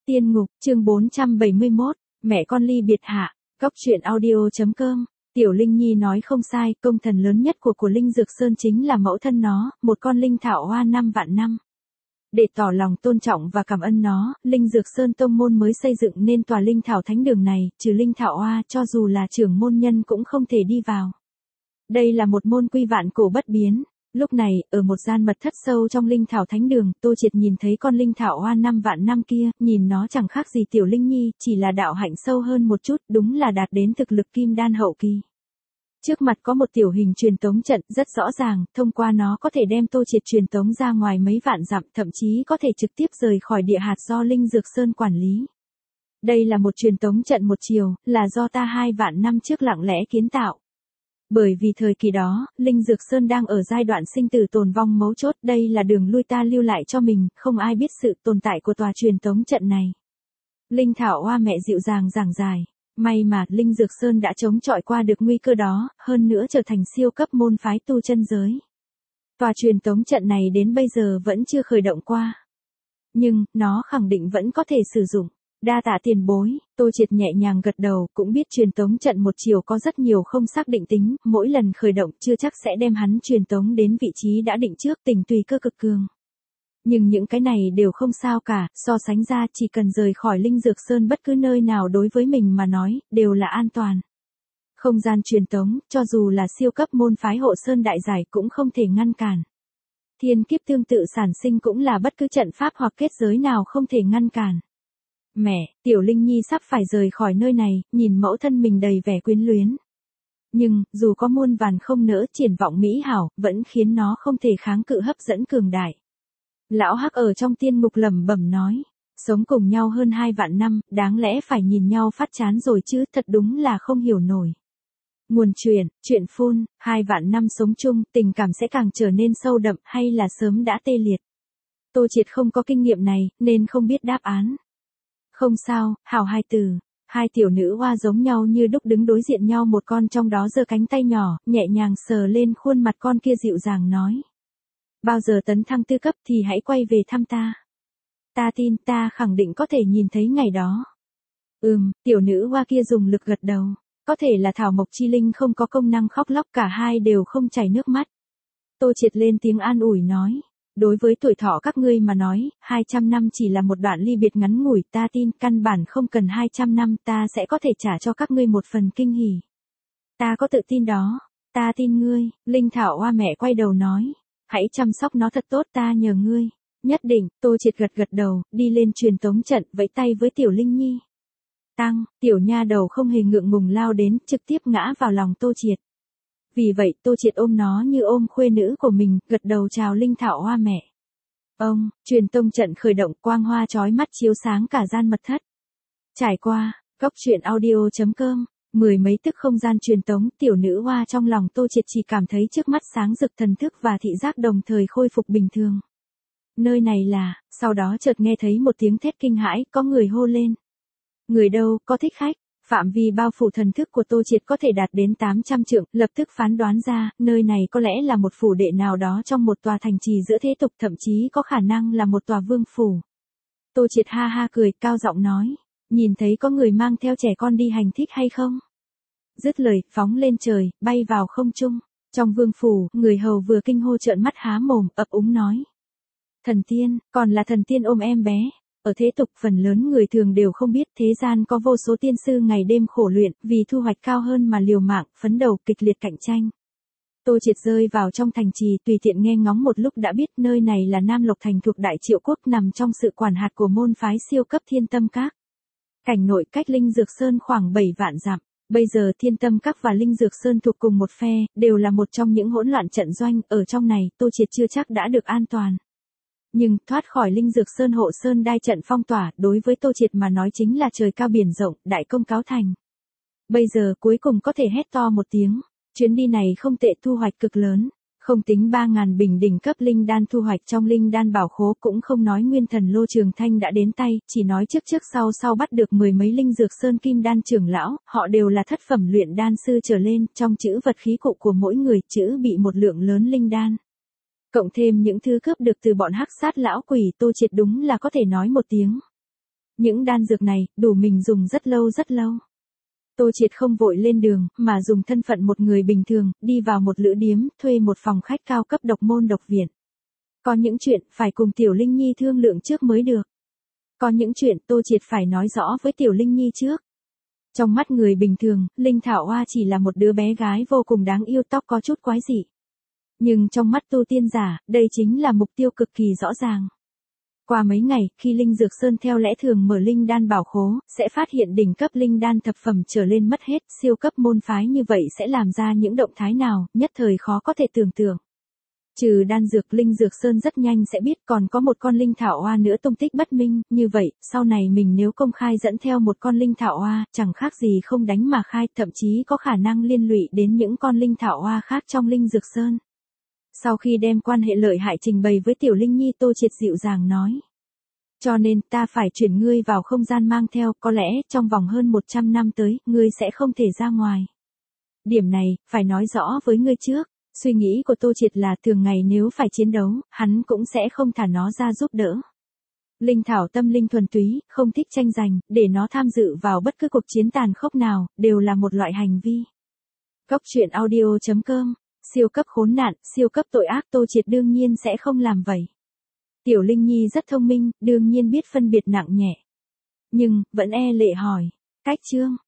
Tiên ngục, chương 471, mẹ con ly biệt hạ, góc truyện audio.com. Tiểu Linh Nhi nói không sai, công thần lớn nhất của Linh Dược Sơn chính là mẫu thân nó, một con linh thảo hoa 5 vạn năm. Để tỏ lòng tôn trọng và cảm ơn nó, Linh Dược Sơn tông môn mới xây dựng nên tòa linh thảo thánh đường này, trừ linh thảo hoa cho dù là trưởng môn nhân cũng không thể đi vào. Đây là một môn quy vạn cổ bất biến. Lúc này, ở một gian mật thất sâu trong linh thảo thánh đường, Tô Triệt nhìn thấy con linh thảo hoa 5 vạn năm kia, nhìn nó chẳng khác gì Tiểu Linh Nhi, chỉ là đạo hạnh sâu hơn một chút, đúng là đạt đến thực lực kim đan hậu kỳ. Trước mặt có một tiểu hình truyền tống trận, rất rõ ràng, thông qua nó có thể đem Tô Triệt truyền tống ra ngoài mấy vạn dặm, thậm chí có thể trực tiếp rời khỏi địa hạt do Linh Dược Sơn quản lý. Đây là một truyền tống trận một chiều, là do ta 2 vạn năm trước lặng lẽ kiến tạo. Bởi vì thời kỳ đó, Linh Dược Sơn đang ở giai đoạn sinh tử tồn vong mấu chốt, đây là đường lui ta lưu lại cho mình, không ai biết sự tồn tại của tòa truyền tống trận này. Linh thảo hoa mẹ dịu dàng giảng giải, may mà Linh Dược Sơn đã chống chọi qua được nguy cơ đó, hơn nữa trở thành siêu cấp môn phái tu chân giới. Tòa truyền tống trận này đến bây giờ vẫn chưa khởi động qua. Nhưng, nó khẳng định vẫn có thể sử dụng. Đa tạ tiền bối, Tô Triệt nhẹ nhàng gật đầu, cũng biết truyền tống trận một chiều có rất nhiều không xác định tính, mỗi lần khởi động chưa chắc sẽ đem hắn truyền tống đến vị trí đã định trước, tình tùy cơ cực cường. Nhưng những cái này đều không sao cả, so sánh ra chỉ cần rời khỏi Linh Dược Sơn bất cứ nơi nào đối với mình mà nói, đều là an toàn. Không gian truyền tống, cho dù là siêu cấp môn phái hộ sơn đại giải cũng không thể ngăn cản. Thiên kiếp tương tự sản sinh cũng là bất cứ trận pháp hoặc kết giới nào không thể ngăn cản. Mẹ, Tiểu Linh Nhi sắp phải rời khỏi nơi này, nhìn mẫu thân mình đầy vẻ quyến luyến. Nhưng, dù có muôn vàn không nỡ triển vọng mỹ hảo, vẫn khiến nó không thể kháng cự hấp dẫn cường đại. Lão Hắc ở trong tiên ngục lẩm bẩm nói, sống cùng nhau hơn 2 vạn năm, đáng lẽ phải nhìn nhau phát chán rồi chứ, thật đúng là không hiểu nổi. Nguồn chuyện phun, 2 vạn năm sống chung, tình cảm sẽ càng trở nên sâu đậm hay là sớm đã tê liệt. Tô Triệt không có kinh nghiệm này, nên không biết đáp án. Không sao, hảo hai từ. Hai tiểu nữ hoa giống nhau như đúc đứng đối diện nhau, một con trong đó giơ cánh tay nhỏ, nhẹ nhàng sờ lên khuôn mặt con kia dịu dàng nói. Bao giờ tấn thăng tư cấp thì hãy quay về thăm ta. Ta tin ta khẳng định có thể nhìn thấy ngày đó. Tiểu nữ hoa kia dùng lực gật đầu. Có thể là thảo mộc chi linh không có công năng khóc lóc, cả hai đều không chảy nước mắt. Tô Triệt lên tiếng an ủi nói. Đối với tuổi thọ các ngươi mà nói, 200 năm chỉ là một đoạn ly biệt ngắn ngủi, ta tin căn bản không cần 200 năm ta sẽ có thể trả cho các ngươi một phần kinh hỉ. Ta có tự tin đó, ta tin ngươi, Linh thảo hoa mẹ quay đầu nói. Hãy chăm sóc nó thật tốt, ta nhờ ngươi. Nhất định, Tô Triệt gật đầu, đi lên truyền tống trận, vẫy tay với Tiểu Linh Nhi. Tiểu nha đầu không hề ngượng ngùng lao đến, trực tiếp ngã vào lòng Tô Triệt. Vì vậy Tô Triệt ôm nó như ôm khuê nữ của mình, gật đầu chào linh thảo hoa mẹ. Truyền tống trận khởi động, quang hoa chói mắt chiếu sáng cả gian mật thất. Trải qua, góc truyện audio.com, 10 mấy tức không gian truyền tống, tiểu nữ hoa trong lòng Tô Triệt chỉ cảm thấy trước mắt sáng rực, thần thức và thị giác đồng thời khôi phục bình thường. Nơi này là, sau đó chợt nghe thấy một tiếng thét kinh hãi, có người hô lên. Người đâu, có thích khách? Phạm vi bao phủ thần thức của Tô Triệt có thể đạt đến 800 trượng, lập tức phán đoán ra, nơi này có lẽ là một phủ đệ nào đó trong một tòa thành trì giữa thế tục, thậm chí có khả năng là một tòa vương phủ. Tô Triệt ha ha cười, cao giọng nói, nhìn thấy có người mang theo trẻ con đi hành thích hay không? Dứt lời, phóng lên trời, bay vào không trung. Trong vương phủ, người hầu vừa kinh hô trợn mắt há mồm, ấp úng nói. Thần tiên, còn là thần tiên ôm em bé. Ở thế tục phần lớn người thường đều không biết thế gian có vô số tiên sư ngày đêm khổ luyện, vì thu hoạch cao hơn mà liều mạng, phấn đấu kịch liệt cạnh tranh. Tô Triệt rơi vào trong thành trì, tùy tiện nghe ngóng một lúc đã biết nơi này là Nam Lộc Thành thuộc Đại Triệu Quốc, nằm trong sự quản hạt của môn phái siêu cấp Thiên Tâm Các. Cảnh nội cách Linh Dược Sơn khoảng 7 vạn dặm. Bây giờ Thiên Tâm Các và Linh Dược Sơn thuộc cùng một phe, đều là một trong những hỗn loạn trận doanh, ở trong này Tô Triệt chưa chắc đã được an toàn. Nhưng, thoát khỏi Linh Dược Sơn hộ sơn đai trận phong tỏa, đối với Tô Triệt mà nói chính là trời cao biển rộng, đại công cáo thành. Bây giờ cuối cùng có thể hét to một tiếng, chuyến đi này không tệ, thu hoạch cực lớn, không tính 3.000 bình đỉnh cấp linh đan thu hoạch trong linh đan bảo khố, cũng không nói nguyên thần lô trường thanh đã đến tay, chỉ nói trước sau bắt được 10 mấy Linh Dược Sơn kim đan trưởng lão, họ đều là thất phẩm luyện đan sư trở lên, trong chữ vật khí cụ của mỗi người chữ bị một lượng lớn linh đan. Cộng thêm những thứ cướp được từ bọn hắc sát lão quỷ, Tô Triệt đúng là có thể nói một tiếng. Những đan dược này, đủ mình dùng rất lâu rất lâu. Tô Triệt không vội lên đường, mà dùng thân phận một người bình thường, đi vào một lữ điếm, thuê một phòng khách cao cấp độc môn độc viện. Có những chuyện, phải cùng Tiểu Linh Nhi thương lượng trước mới được. Có những chuyện, Tô Triệt phải nói rõ với Tiểu Linh Nhi trước. Trong mắt người bình thường, Linh Thảo Hoa chỉ là một đứa bé gái vô cùng đáng yêu, tóc có chút quái dị. Nhưng trong mắt tu tiên giả, đây chính là mục tiêu cực kỳ rõ ràng. Qua mấy ngày, khi Linh Dược Sơn theo lẽ thường mở linh đan bảo khố, sẽ phát hiện đỉnh cấp linh đan thập phẩm trở lên mất hết, siêu cấp môn phái như vậy sẽ làm ra những động thái nào, nhất thời khó có thể tưởng tượng. Trừ đan dược, Linh Dược Sơn rất nhanh sẽ biết còn có một con linh thảo oa nữa tung tích bất minh, như vậy, sau này mình nếu công khai dẫn theo một con linh thảo oa, chẳng khác gì không đánh mà khai, thậm chí có khả năng liên lụy đến những con linh thảo oa khác trong Linh Dược Sơn. Sau khi đem quan hệ lợi hại trình bày với Tiểu Linh Nhi, Tô Triệt dịu dàng nói. Cho nên, ta phải chuyển ngươi vào không gian mang theo, có lẽ, trong vòng hơn 100 năm tới, ngươi sẽ không thể ra ngoài. Điểm này, phải nói rõ với ngươi trước. Suy nghĩ của Tô Triệt là thường ngày nếu phải chiến đấu, hắn cũng sẽ không thả nó ra giúp đỡ. Linh thảo tâm linh thuần túy, không thích tranh giành, để nó tham dự vào bất cứ cuộc chiến tàn khốc nào, đều là một loại hành vi. Cốc truyện audio.com, siêu cấp khốn nạn, siêu cấp tội ác, Tô Triệt đương nhiên sẽ không làm vậy. Tiểu Linh Nhi rất thông minh, đương nhiên biết phân biệt nặng nhẹ. Nhưng, vẫn e lệ hỏi, cách chương.